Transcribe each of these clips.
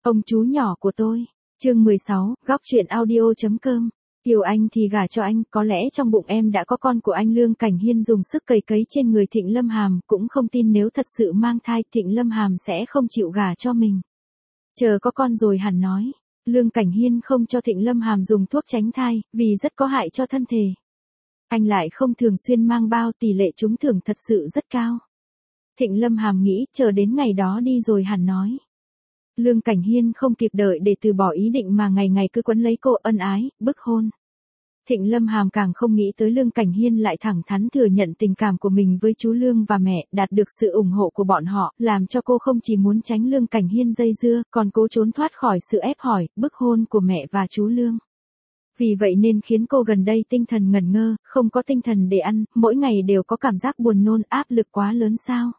Ông chú nhỏ của tôi. Chương 16, góc truyện audio.com. Kiều Anh thì gả cho anh, có lẽ trong bụng em đã có con của anh. Lương Cảnh Hiên dùng sức cày cấy trên người Thịnh Lâm Hàm, cũng không tin nếu thật sự mang thai, Thịnh Lâm Hàm sẽ không chịu gả cho mình. Chờ có con rồi hẳn nói. Lương Cảnh Hiên không cho Thịnh Lâm Hàm dùng thuốc tránh thai, vì rất có hại cho thân thể. Anh lại không thường xuyên mang bao, tỷ lệ trúng thưởng thật sự rất cao. Thịnh Lâm Hàm nghĩ, chờ đến ngày đó đi rồi hẳn nói. Lương Cảnh Hiên không kịp đợi để từ bỏ ý định mà ngày ngày cứ quấn lấy cô, ân ái, bức hôn. Thịnh Lâm Hàm càng không nghĩ tới Lương Cảnh Hiên lại thẳng thắn thừa nhận tình cảm của mình với chú Lương và mẹ, đạt được sự ủng hộ của bọn họ, làm cho cô không chỉ muốn tránh Lương Cảnh Hiên dây dưa, còn cố trốn thoát khỏi sự ép hỏi, bức hôn của mẹ và chú Lương. Vì vậy nên khiến cô gần đây tinh thần ngẩn ngơ, không có tinh thần để ăn, mỗi ngày đều có cảm giác buồn nôn, áp lực quá lớn sao.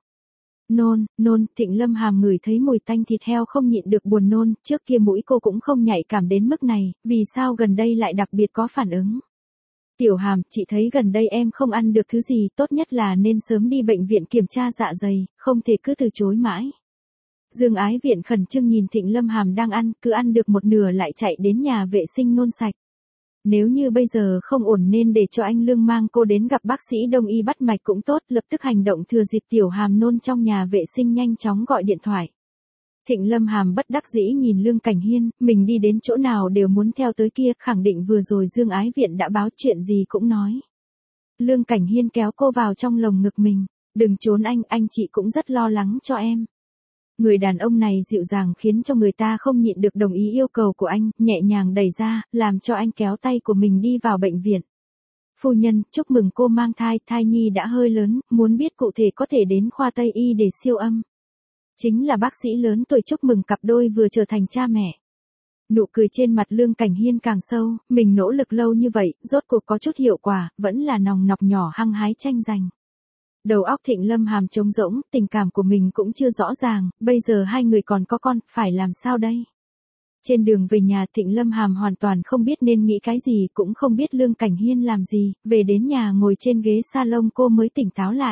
Nôn, Thịnh Lâm Hàm ngửi thấy mùi tanh thịt heo không nhịn được buồn nôn, trước kia mũi cô cũng không nhạy cảm đến mức này, vì sao gần đây lại đặc biệt có phản ứng. Tiểu Hàm, chị thấy gần đây em không ăn được thứ gì, tốt nhất là nên sớm đi bệnh viện kiểm tra dạ dày, không thể cứ từ chối mãi. Dương Ái Viện khẩn trương nhìn Thịnh Lâm Hàm đang ăn, cứ ăn được một nửa lại chạy đến nhà vệ sinh nôn sạch. Nếu như bây giờ không ổn nên để cho anh Lương mang cô đến gặp bác sĩ đông y bắt mạch cũng tốt, lập tức hành động thừa dịp Tiểu Hàm nôn trong nhà vệ sinh nhanh chóng gọi điện thoại. Thịnh Lâm Hàm bất đắc dĩ nhìn Lương Cảnh Hiên, mình đi đến chỗ nào đều muốn theo tới kia, khẳng định vừa rồi Dương Ái Viện đã báo chuyện gì cũng nói. Lương Cảnh Hiên kéo cô vào trong lồng ngực mình, đừng trốn anh chị cũng rất lo lắng cho em. Người đàn ông này dịu dàng khiến cho người ta không nhịn được đồng ý yêu cầu của anh, nhẹ nhàng đẩy ra, làm cho anh kéo tay của mình đi vào bệnh viện. Phu nhân, chúc mừng cô mang thai, thai nhi đã hơi lớn, muốn biết cụ thể có thể đến khoa Tây Y để siêu âm. Chính là bác sĩ lớn tuổi chúc mừng cặp đôi vừa trở thành cha mẹ. Nụ cười trên mặt Lương Cảnh Hiên càng sâu, mình nỗ lực lâu như vậy, rốt cuộc có chút hiệu quả, vẫn là nòng nọc nhỏ hăng hái tranh giành. Đầu óc Thịnh Lâm Hàm trống rỗng, tình cảm của mình cũng chưa rõ ràng, bây giờ hai người còn có con, phải làm sao đây? Trên đường về nhà Thịnh Lâm Hàm hoàn toàn không biết nên nghĩ cái gì, cũng không biết Lương Cảnh Hiên làm gì, về đến nhà ngồi trên ghế salon cô mới tỉnh táo lại.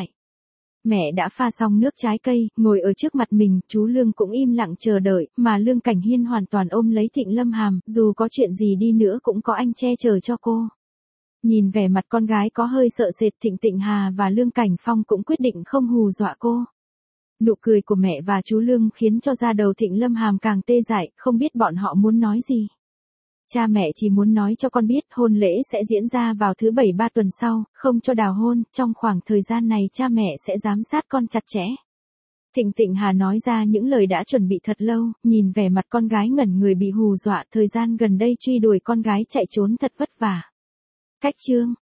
Mẹ đã pha xong nước trái cây, ngồi ở trước mặt mình, chú Lương cũng im lặng chờ đợi, mà Lương Cảnh Hiên hoàn toàn ôm lấy Thịnh Lâm Hàm, dù có chuyện gì đi nữa cũng có anh che chở cho cô. Nhìn vẻ mặt con gái có hơi sợ sệt, Thịnh Tịnh Hà và Lương Cảnh Phong cũng quyết định không hù dọa cô. Nụ cười của mẹ và chú Lương khiến cho da đầu Thịnh Lâm Hàm càng tê dại, không biết bọn họ muốn nói gì. Cha mẹ chỉ muốn nói cho con biết hôn lễ sẽ diễn ra vào thứ 7 3 tuần sau, không cho đào hôn, trong khoảng thời gian này cha mẹ sẽ giám sát con chặt chẽ. Thịnh Tịnh Hà nói ra những lời đã chuẩn bị thật lâu, nhìn vẻ mặt con gái ngẩn người bị hù dọa, thời gian gần đây truy đuổi con gái chạy trốn thật vất vả. Cách chương